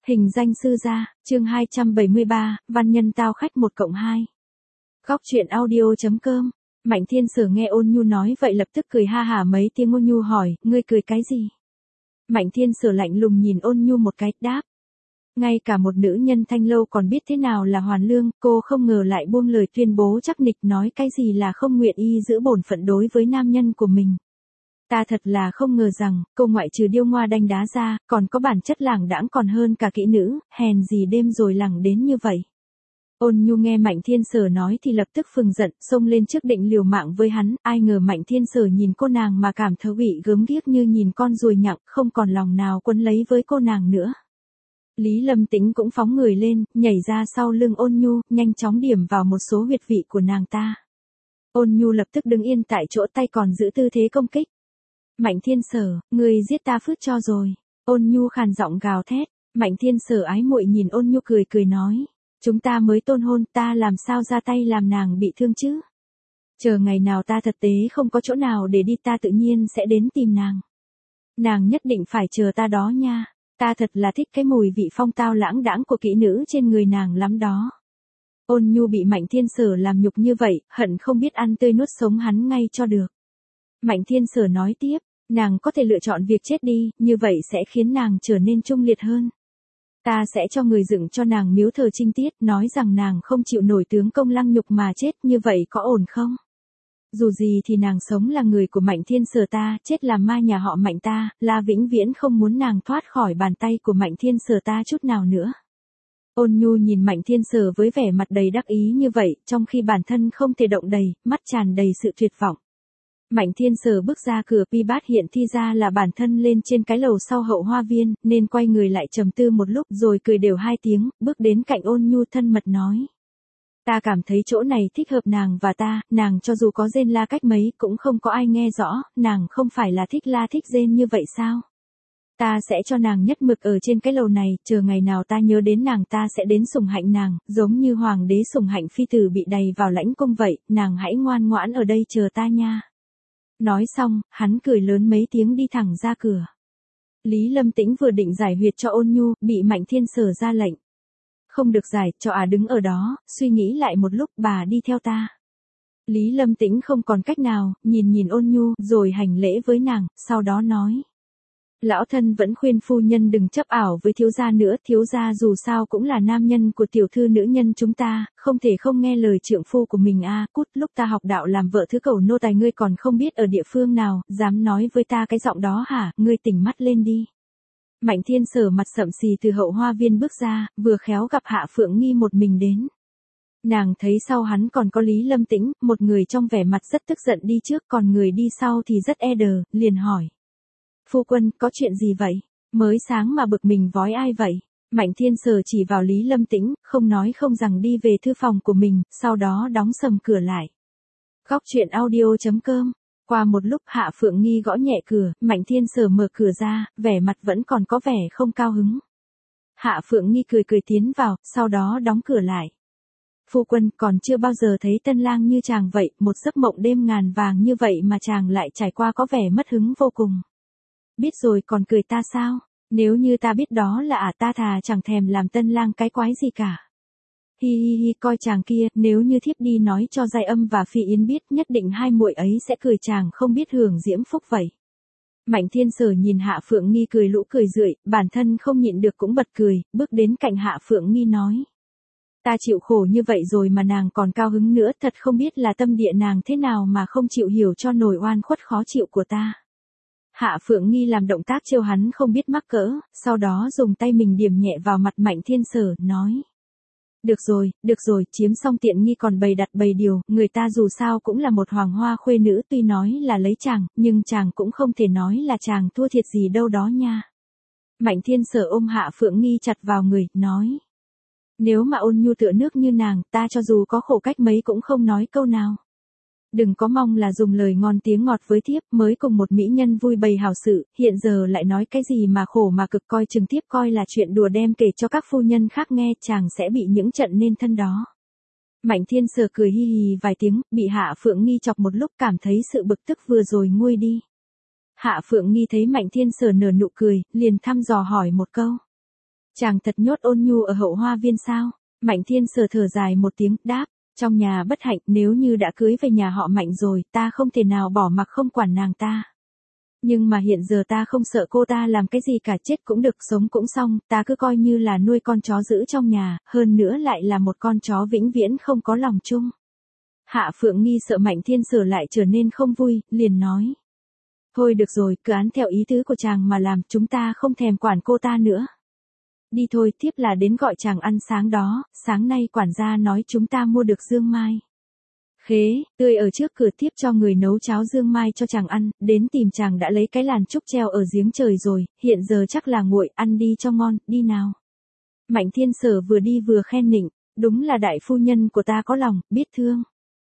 Hình danh sư gia, chương 273, văn nhân tao khách 1+2. Góc truyện audio.com. Mạnh Thiên Sở nghe Ôn Nhu nói vậy lập tức cười ha hả mấy tiếng. Ôn Nhu hỏi, ngươi cười cái gì? Mạnh Thiên Sở lạnh lùng nhìn Ôn Nhu một cái, đáp. Ngay cả một nữ nhân Thanh Lâu còn biết thế nào là hoàn lương, cô không ngờ lại buông lời tuyên bố chắc nịch nói cái gì là không nguyện y giữ bổn phận đối với nam nhân của mình. Ta thật là không ngờ rằng, cô ngoại trừ điêu ngoa đanh đá ra, còn có bản chất lảng đãng còn hơn cả kỹ nữ, hèn gì đêm rồi lẳng đến như vậy. Ôn Nhu nghe Mạnh Thiên Sở nói thì lập tức phừng giận, xông lên trước định liều mạng với hắn, ai ngờ Mạnh Thiên Sở nhìn cô nàng mà cảm thấy bị gớm ghiếc như nhìn con ruồi nhặng, không còn lòng nào quấn lấy với cô nàng nữa. Lý Lâm Tĩnh cũng phóng người lên, nhảy ra sau lưng Ôn Nhu, nhanh chóng điểm vào một số huyệt vị của nàng ta. Ôn Nhu lập tức đứng yên tại chỗ, tay còn giữ tư thế công kích. Mạnh Thiên Sở, người giết ta phứt cho rồi. Ôn Nhu khàn giọng gào thét. Mạnh Thiên Sở ái muội nhìn Ôn Nhu cười cười nói. Chúng ta mới tôn hôn, ta làm sao ra tay làm nàng bị thương chứ? Chờ ngày nào ta thật tế không có chỗ nào để đi ta tự nhiên sẽ đến tìm nàng. Nàng nhất định phải chờ ta đó nha. Ta thật là thích cái mùi vị phong tao lãng đãng của kỹ nữ trên người nàng lắm đó. Ôn Nhu bị Mạnh Thiên Sở làm nhục như vậy, hận không biết ăn tươi nuốt sống hắn ngay cho được. Mạnh Thiên Sở nói tiếp, nàng có thể lựa chọn việc chết đi, như vậy sẽ khiến nàng trở nên trung liệt hơn. Ta sẽ cho người dựng cho nàng miếu thờ trinh tiết, nói rằng nàng không chịu nổi tướng công lăng nhục mà chết, như vậy có ổn không? Dù gì thì nàng sống là người của Mạnh Thiên Sở ta, chết là ma nhà họ Mạnh ta, là vĩnh viễn không muốn nàng thoát khỏi bàn tay của Mạnh Thiên Sở ta chút nào nữa. Ôn Nhu nhìn Mạnh Thiên Sở với vẻ mặt đầy đắc ý như vậy, trong khi bản thân không thể động đậy, mắt tràn đầy sự tuyệt vọng. Mạnh Thiên Sở bước ra cửa, Pi Bát hiện thi ra là bản thân lên trên cái lầu sau hậu hoa viên, nên quay người lại trầm tư một lúc rồi cười đều 2 tiếng, bước đến cạnh Ôn Nhu thân mật nói. Ta cảm thấy chỗ này thích hợp nàng và ta, nàng cho dù có rên la cách mấy cũng không có ai nghe rõ, nàng không phải là thích la thích rên như vậy sao? Ta sẽ cho nàng nhất mực ở trên cái lầu này, chờ ngày nào ta nhớ đến nàng ta sẽ đến sủng hạnh nàng, giống như hoàng đế sủng hạnh phi tử bị đày vào lãnh cung vậy, nàng hãy ngoan ngoãn ở đây chờ ta nha. Nói xong, hắn cười lớn mấy tiếng đi thẳng ra cửa. Lý Lâm Tĩnh vừa định giải huyệt cho Ôn Nhu, bị Mạnh Thiên Sở ra lệnh. Không được giải, cho đứng ở đó, suy nghĩ lại một lúc, bà đi theo ta. Lý Lâm Tĩnh không còn cách nào, nhìn Ôn Nhu, rồi hành lễ với nàng, sau đó nói. Lão thân vẫn khuyên phu nhân đừng chấp ảo với thiếu gia nữa, thiếu gia dù sao cũng là nam nhân của tiểu thư nữ nhân chúng ta, không thể không nghe lời trượng phu của mình a. Cút, lúc ta học đạo làm vợ thứ cẩu nô tài ngươi còn không biết ở địa phương nào, dám nói với ta cái giọng đó hả, ngươi tỉnh mắt lên đi. Mạnh Thiên Sở mặt sậm xì từ hậu hoa viên bước ra, vừa khéo gặp Hạ Phượng Nghi một mình đến. Nàng thấy sau hắn còn có Lý Lâm Tĩnh, một người trong vẻ mặt rất tức giận đi trước, còn người đi sau thì rất e đờ, liền hỏi. Phu quân, có chuyện gì vậy? Mới sáng mà bực mình vói ai vậy? Mạnh Thiên Sở chỉ vào Lý Lâm Tĩnh, không nói không rằng đi về thư phòng của mình, sau đó đóng sầm cửa lại. Góc truyện audio.com. Qua một lúc Hạ Phượng Nghi gõ nhẹ cửa, Mạnh Thiên Sở mở cửa ra, vẻ mặt vẫn còn có vẻ không cao hứng. Hạ Phượng Nghi cười cười tiến vào, sau đó đóng cửa lại. Phu quân, còn chưa bao giờ thấy tân lang như chàng vậy, một giấc mộng đêm ngàn vàng như vậy mà chàng lại trải qua có vẻ mất hứng vô cùng. Biết rồi còn cười ta sao? Nếu như ta biết đó là ta thà chẳng thèm làm tân lang cái quái gì cả. Hi hi hi, coi chàng kia, nếu như thiếp đi nói cho Giai Âm và Phi Yến biết, nhất định hai muội ấy sẽ cười chàng không biết hưởng diễm phúc vậy. Mạnh Thiên Sở nhìn Hạ Phượng Nghi cười lũ cười rượi, bản thân không nhịn được cũng bật cười, bước đến cạnh Hạ Phượng Nghi nói. Ta chịu khổ như vậy rồi mà nàng còn cao hứng nữa, thật không biết là tâm địa nàng thế nào mà không chịu hiểu cho nổi oan khuất khó chịu của ta. Hạ Phượng Nghi làm động tác trêu hắn không biết mắc cỡ, sau đó dùng tay mình điểm nhẹ vào mặt Mạnh Thiên Sở, nói. Được rồi, chiếm xong tiện nghi còn bày đặt bày điều, người ta dù sao cũng là một hoàng hoa khuê nữ, tuy nói là lấy chàng, nhưng chàng cũng không thể nói là chàng thua thiệt gì đâu đó nha. Mạnh Thiên Sở ôm Hạ Phượng Nghi chặt vào người, nói. Nếu mà Ôn Nhu tựa nước như nàng, ta cho dù có khổ cách mấy cũng không nói câu nào. Đừng có mong là dùng lời ngon tiếng ngọt với thiếp, mới cùng một mỹ nhân vui bày hảo sự, hiện giờ lại nói cái gì mà khổ mà cực, coi chừng thiếp coi là chuyện đùa đem kể cho các phu nhân khác nghe, chàng sẽ bị những trận nên thân đó. Mạnh Thiên Sở cười hi hi vài tiếng, bị Hạ Phượng Nghi chọc một lúc cảm thấy sự bực tức vừa rồi nguôi đi. Hạ Phượng Nghi thấy Mạnh Thiên Sở nở nụ cười, liền thăm dò hỏi một câu. Chàng thật nhốt Ôn Nhu ở Hậu Hoa Viên sao? Mạnh Thiên Sở thở dài một tiếng, đáp, trong nhà bất hạnh, nếu như đã cưới về nhà họ Mạnh rồi, ta không thể nào bỏ mặc không quản nàng ta. Nhưng mà hiện giờ ta không sợ cô ta làm cái gì cả, chết cũng được, sống cũng xong, ta cứ coi như là nuôi con chó giữ trong nhà, hơn nữa lại là một con chó vĩnh viễn không có lòng chung. Hạ Phượng Nghi sợ Mạnh Thiên Sở lại trở nên không vui, liền nói. Thôi được rồi, cứ án theo ý tứ của chàng mà làm, chúng ta không thèm quản cô ta nữa. Đi thôi, tiếp là đến gọi chàng ăn sáng đó, sáng nay quản gia nói chúng ta mua được dương mai khế tươi ở trước cửa, tiếp cho người nấu cháo dương mai cho chàng ăn, đến tìm chàng đã lấy cái làn trúc treo ở giếng trời rồi, hiện giờ chắc là nguội, ăn đi cho ngon, đi nào. Mạnh Thiên Sở vừa đi vừa khen nịnh, đúng là đại phu nhân của ta có lòng, biết thương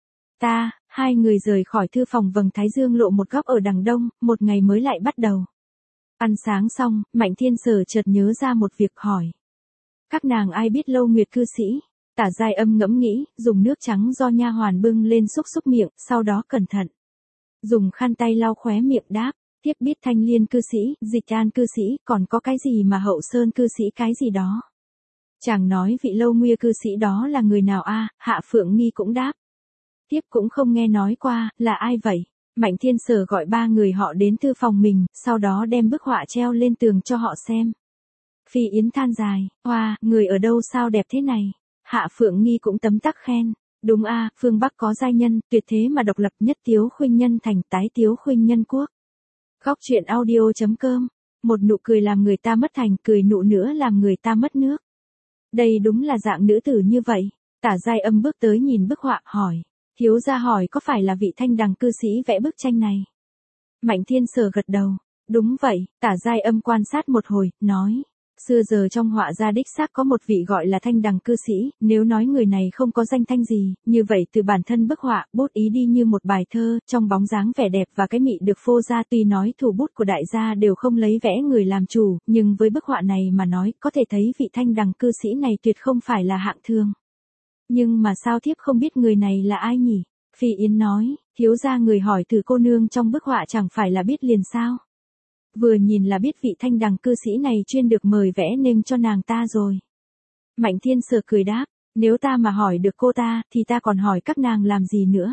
ta. Hai người rời khỏi thư phòng, vầng thái dương lộ một góc ở đằng đông, một ngày mới lại bắt đầu. Ăn sáng xong, Mạnh Thiên Sở chợt nhớ ra một việc, hỏi. Các nàng ai biết Lâu Nguyệt cư sĩ? Tả Giai Âm ngẫm nghĩ, dùng nước trắng do nha hoàn bưng lên xúc xúc miệng, sau đó cẩn thận dùng khăn tay lau khóe miệng, đáp, tiếp biết Thanh Liên cư sĩ, Dịch An cư sĩ, còn có cái gì mà Hậu Sơn cư sĩ cái gì đó. Chàng nói vị Lâu Nguyệt cư sĩ đó là người nào a? Hạ Phượng Nghi cũng đáp. Tiếp cũng không nghe nói qua, là ai vậy? Mạnh Thiên Sở gọi ba người họ đến thư phòng mình, sau đó đem bức họa treo lên tường cho họ xem. Phi Yến than dài, hoa, người ở đâu sao đẹp thế này? Hạ Phượng Nghi cũng tấm tắc khen. Đúng a, phương Bắc có giai nhân, tuyệt thế mà độc lập, nhất tiếu khuynh nhân thành, tái tiếu khuynh nhân quốc. Góc truyện audio.com. Một nụ cười làm người ta mất thành, cười nụ nữa làm người ta mất nước. Đây đúng là dạng nữ tử như vậy. Tả Giai Âm bước tới nhìn bức họa, hỏi. Thiếu gia hỏi có phải là vị Thanh Đằng cư sĩ vẽ bức tranh này? Mạnh Thiên Sở gật đầu. Đúng vậy. Tả Giai Âm quan sát một hồi, nói. Xưa giờ trong họa gia đích xác có một vị gọi là Thanh Đằng cư sĩ, nếu nói người này không có danh thanh gì, như vậy từ bản thân bức họa, bút ý đi như một bài thơ, trong bóng dáng vẻ đẹp và cái mị được phô ra, tuy nói thủ bút của đại gia đều không lấy vẽ người làm chủ, nhưng với bức họa này mà nói, có thể thấy vị Thanh Đằng cư sĩ này tuyệt không phải là hạng thường. Nhưng mà sao thiếp không biết người này là ai nhỉ? Phi Yến nói, thiếu gia người hỏi từ cô nương trong bức họa chẳng phải là biết liền sao? Vừa nhìn là biết vị Thanh Đằng cư sĩ này chuyên được mời vẽ nên cho nàng ta rồi. Mạnh Thiên Sở cười đáp, nếu ta mà hỏi được cô ta, thì ta còn hỏi các nàng làm gì nữa?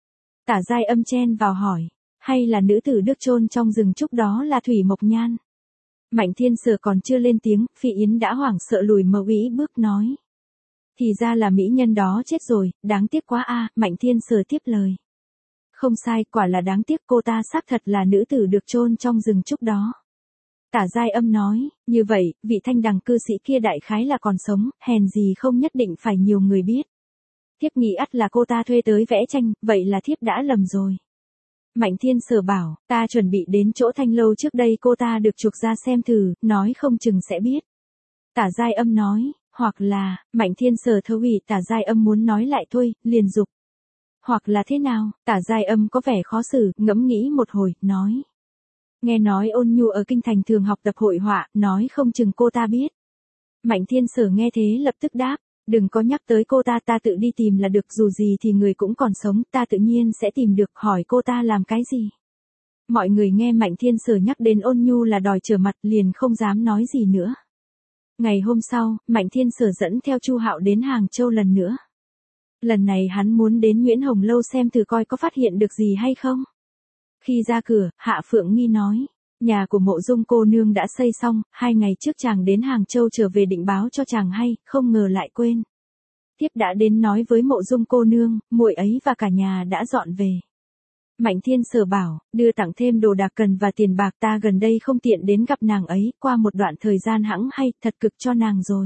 Tả Giai Âm chen vào hỏi, hay là nữ tử được chôn trong rừng trúc đó là Thủy Mộc Nhan? Mạnh Thiên Sở còn chưa lên tiếng, Phi Yến đã hoảng sợ lùi mờ ý bước nói. Thì ra là mỹ nhân đó chết rồi, đáng tiếc quá a. Mạnh Thiên Sở tiếp lời. Không sai, quả là đáng tiếc, cô ta xác thật là nữ tử được chôn trong rừng trúc đó. Tả Giai Âm nói, như vậy, vị Thanh Đằng cư sĩ kia đại khái là còn sống, hèn gì không nhất định phải nhiều người biết. Thiếp nghĩ ắt là cô ta thuê tới vẽ tranh, vậy là thiếp đã lầm rồi. Mạnh Thiên Sở bảo, ta chuẩn bị đến chỗ Thanh Lâu trước đây cô ta được chuộc ra xem thử, nói không chừng sẽ biết. Tả Giai Âm nói, hoặc là, Mạnh Thiên Sở thấu ủy. Tả Giai Âm muốn nói lại thôi, liền dục. Hoặc là thế nào? Tả Giai Âm có vẻ khó xử, ngẫm nghĩ một hồi, nói. Nghe nói Ôn Nhu ở kinh thành thường học tập hội họa, nói không chừng cô ta biết. Mạnh Thiên Sở nghe thế lập tức đáp, đừng có nhắc tới cô ta, ta tự đi tìm là được, dù gì thì người cũng còn sống, ta tự nhiên sẽ tìm được, hỏi cô ta làm cái gì. Mọi người nghe Mạnh Thiên Sở nhắc đến Ôn Nhu là đòi trở mặt, liền không dám nói gì nữa. Ngày hôm sau, Mạnh Thiên Sở dẫn theo Chu Hạo đến Hàng Châu lần nữa. Lần này hắn muốn đến Nguyễn Hồng Lâu xem thử coi có phát hiện được gì hay không. Khi ra cửa, Hạ Phượng Nghi nói, nhà của Mộ Dung cô nương đã xây xong, 2 ngày trước chàng đến Hàng Châu trở về định báo cho chàng hay, không ngờ lại quên. Tiếp đã đến nói với Mộ Dung cô nương, muội ấy và cả nhà đã dọn về. Mạnh Thiên Sở bảo, đưa tặng thêm đồ đạc cần và tiền bạc, ta gần đây không tiện đến gặp nàng ấy, qua một đoạn thời gian hẵng hay, thật cực cho nàng rồi.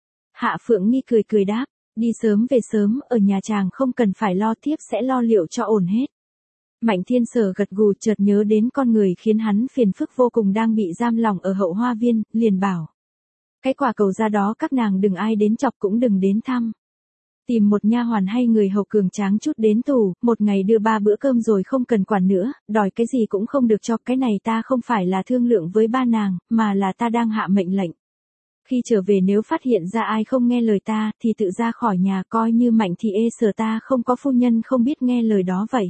Hạ Phượng Nghi cười cười đáp, đi sớm về sớm, ở nhà chàng không cần phải lo, tiếp sẽ lo liệu cho ổn hết. Mạnh Thiên Sở gật gù, chợt nhớ đến con người khiến hắn phiền phức vô cùng đang bị giam lỏng ở Hậu Hoa Viên, liền bảo. Cái quả cầu ra đó các nàng đừng ai đến chọc, cũng đừng đến thăm. Tìm một nha hoàn hay người hầu cường tráng chút đến tù, một ngày đưa 3 bữa cơm rồi không cần quản nữa, đòi cái gì cũng không được cho, cái này ta không phải là thương lượng với ba nàng, mà là ta đang hạ mệnh lệnh. Khi trở về nếu phát hiện ra ai không nghe lời ta, thì tự ra khỏi nhà, coi như Mạnh thì Sở ta không có phu nhân không biết nghe lời đó vậy.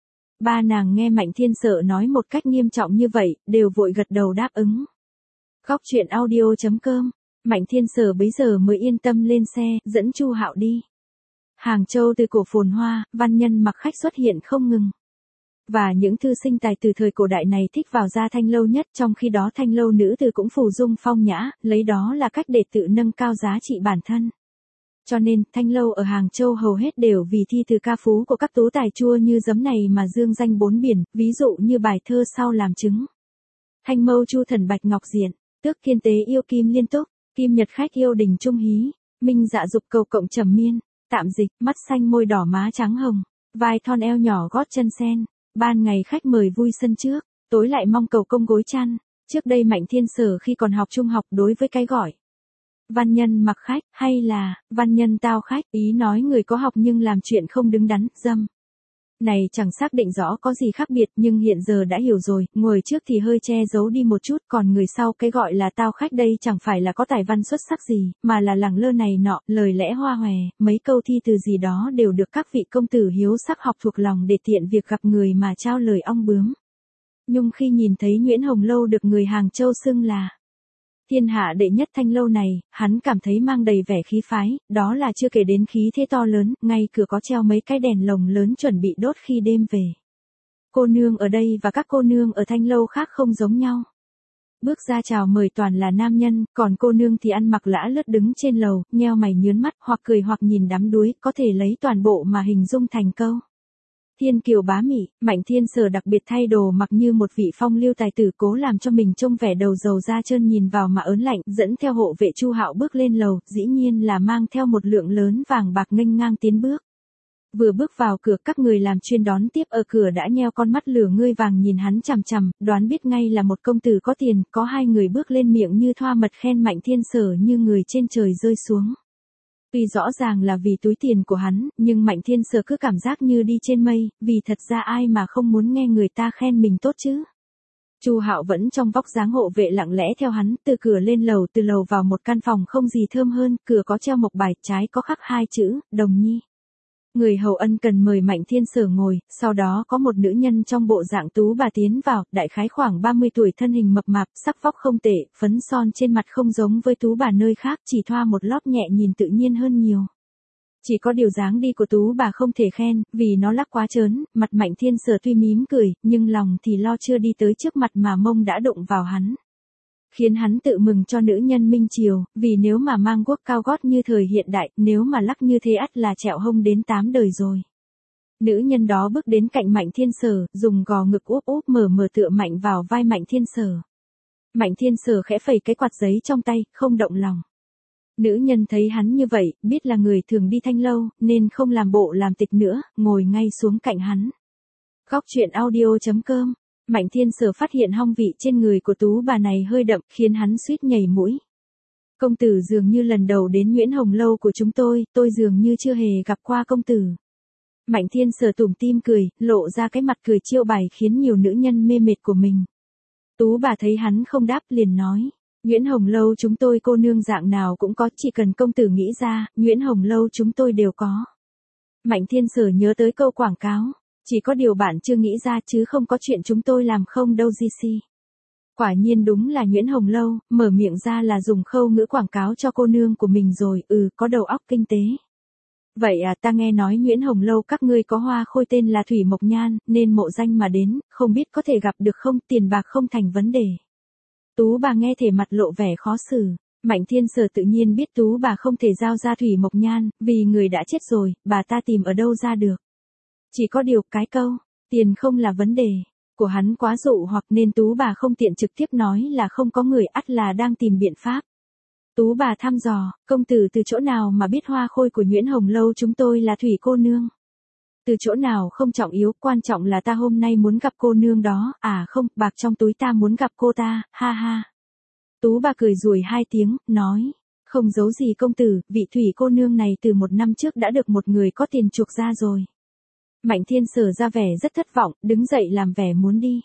Ba nàng nghe Mạnh Thiên Sở nói một cách nghiêm trọng như vậy, đều vội gật đầu đáp ứng. Góc truyện audio.com Mạnh Thiên Sở bấy giờ mới yên tâm lên xe, dẫn Chu Hạo đi. Hàng Châu từ cổ phồn hoa, văn nhân mặc khách xuất hiện không ngừng. Và những thư sinh tài từ thời cổ đại này thích vào gia thanh lâu nhất, trong khi đó thanh lâu nữ từ cũng phù dung phong nhã, lấy đó là cách để tự nâng cao giá trị bản thân. Cho nên, thanh lâu ở Hàng Châu hầu hết đều vì thi từ ca phú của các tú tài chua như giấm này mà dương danh bốn biển, ví dụ như bài thơ sau làm chứng. Thanh mâu chu thần bạch ngọc diện, tước kiên tế yêu kim liên túc, kim nhật khách yêu đình trung hí, minh dạ dục cầu cộng trầm miên, tạm dịch, mắt xanh môi đỏ má trắng hồng, vai thon eo nhỏ gót chân sen, ban ngày khách mời vui sân trước, tối lại mong cầu công gối chăn. Trước đây Mạnh Thiên Sở khi còn học trung học đối với cái gọi văn nhân mặc khách, hay là văn nhân tao khách, ý nói người có học nhưng làm chuyện không đứng đắn, dâm. Này chẳng xác định rõ có gì khác biệt, nhưng hiện giờ đã hiểu rồi, người trước thì hơi che giấu đi một chút, còn người sau cái gọi là tao khách đây chẳng phải là có tài văn xuất sắc gì, mà là lẳng lơ này nọ, lời lẽ hoa hòe, mấy câu thi từ gì đó đều được các vị công tử hiếu sắc học thuộc lòng để tiện việc gặp người mà trao lời ong bướm. Nhưng khi nhìn thấy Nguyễn Hồng Lâu được người Hàng Châu xưng là thiên hạ đệ nhất thanh lâu này, hắn cảm thấy mang đầy vẻ khí phái, đó là chưa kể đến khí thế to lớn, ngay cửa có treo mấy cái đèn lồng lớn chuẩn bị đốt khi đêm về. Cô nương ở đây và các cô nương ở thanh lâu khác không giống nhau. Bước ra chào mời toàn là nam nhân, còn cô nương thì ăn mặc lả lướt đứng trên lầu, nheo mày nhướn mắt, hoặc cười hoặc nhìn đắm đuối, có thể lấy toàn bộ mà hình dung thành câu. Thiên kiều bá mị, Mạnh Thiên Sở đặc biệt thay đồ mặc như một vị phong lưu tài tử, cố làm cho mình trông vẻ đầu dầu da trơn, nhìn vào mà ớn lạnh, dẫn theo hộ vệ Chu Hạo bước lên lầu, dĩ nhiên là mang theo một lượng lớn vàng bạc nghênh ngang tiến bước. Vừa bước vào cửa, các người làm chuyên đón tiếp ở cửa đã nheo con mắt lửa ngươi vàng nhìn hắn chằm chằm, đoán biết ngay là một công tử có tiền. Có hai người bước lên miệng như thoa mật khen Mạnh Thiên Sở như người trên trời rơi xuống. Tuy rõ ràng là vì túi tiền của hắn, nhưng Mạnh Thiên Sở cứ cảm giác như đi trên mây, vì thật ra ai mà không muốn nghe người ta khen mình tốt chứ. Chu Hạo vẫn trong vóc dáng hộ vệ lặng lẽ theo hắn, từ cửa lên lầu, từ lầu vào một căn phòng không gì thơm hơn, cửa có treo mộc bài, trái có khắc hai chữ, Đồng Nhi. Người hầu ân cần mời Mạnh Thiên Sở ngồi, sau đó có một nữ nhân trong bộ dạng tú bà tiến vào, đại khái khoảng 30 tuổi, thân hình mập mạp, sắc vóc không tệ, phấn son trên mặt không giống với tú bà nơi khác, chỉ thoa một lót nhẹ nhìn tự nhiên hơn nhiều. Chỉ có điều dáng đi của tú bà không thể khen, vì nó lắc quá trớn, mặt Mạnh Thiên Sở tuy mím cười, nhưng lòng thì lo chưa đi tới trước mặt mà mông đã đụng vào hắn. Khiến hắn tự mừng cho nữ nhân minh triều, vì nếu mà mang guốc cao gót như thời hiện đại, nếu mà lắc như thế ắt là trẹo hông đến 8 đời rồi. Nữ nhân đó bước đến cạnh Mạnh Thiên Sở, dùng gò ngực úp úp mở tựa mạnh vào vai Mạnh Thiên Sở. Mạnh Thiên Sở khẽ phẩy cái quạt giấy trong tay, không động lòng. Nữ nhân thấy hắn như vậy, biết là người thường đi thanh lâu, nên không làm bộ làm tịch nữa, ngồi ngay xuống cạnh hắn. Góc truyện audio.com. Mạnh Thiên Sở phát hiện hong vị trên người của tú bà này hơi đậm, khiến hắn suýt nhảy mũi. Công tử dường như lần đầu đến Nguyễn Hồng Lâu của chúng tôi dường như chưa hề gặp qua công tử. Mạnh Thiên Sở tủm tỉm cười, lộ ra cái mặt cười chiêu bài khiến nhiều nữ nhân mê mệt của mình. Tú bà thấy hắn không đáp liền nói, Nguyễn Hồng Lâu chúng tôi cô nương dạng nào cũng có, chỉ cần công tử nghĩ ra, Nguyễn Hồng Lâu chúng tôi đều có. Mạnh Thiên Sở nhớ tới câu quảng cáo. Chỉ có điều bạn chưa nghĩ ra chứ không có chuyện chúng tôi làm không đâu GC. Quả nhiên đúng là Nguyễn Hồng Lâu, mở miệng ra là dùng khâu ngữ quảng cáo cho cô nương của mình rồi, có đầu óc kinh tế. Vậy à, ta nghe nói Nguyễn Hồng Lâu các ngươi có hoa khôi tên là Thủy Mộc Nhan, nên mộ danh mà đến, không biết có thể gặp được không, tiền bạc không thành vấn đề. Tú bà nghe thể mặt lộ vẻ khó xử. Mạnh Thiên Sở tự nhiên biết tú bà không thể giao ra Thủy Mộc Nhan, vì người đã chết rồi, bà ta tìm ở đâu ra được. Chỉ có điều cái câu, tiền không là vấn đề, của hắn quá dụ hoặc nên tú bà không tiện trực tiếp nói là không có người, ắt là đang tìm biện pháp. Tú bà thăm dò, công tử từ chỗ nào mà biết hoa khôi của Nguyễn Hồng Lâu chúng tôi là Thủy cô nương? Từ chỗ nào không trọng yếu, quan trọng là ta hôm nay muốn gặp cô nương đó, không, bạc trong túi ta muốn gặp cô ta, ha ha. Tú bà cười rủi hai tiếng, nói, không giấu gì công tử, vị Thủy cô nương này từ 1 năm trước đã được một người có tiền chuộc ra rồi. Mạnh Thiên Sở ra vẻ rất thất vọng, đứng dậy làm vẻ muốn đi.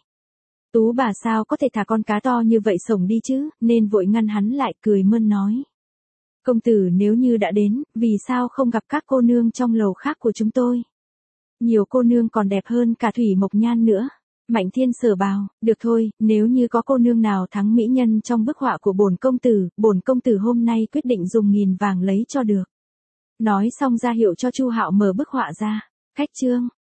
Tú bà sao có thể thả con cá to như vậy sổng đi chứ, nên vội ngăn hắn lại, cười mơn nói. Công tử nếu như đã đến, vì sao không gặp các cô nương trong lầu khác của chúng tôi? Nhiều cô nương còn đẹp hơn cả Thủy Mộc Nhan nữa. Mạnh Thiên Sở bảo, được thôi, nếu như có cô nương nào thắng mỹ nhân trong bức họa của bổn công tử hôm nay quyết định dùng 1000 vàng lấy cho được. Nói xong ra hiệu cho Chu Hạo mở bức họa ra. Khách trương.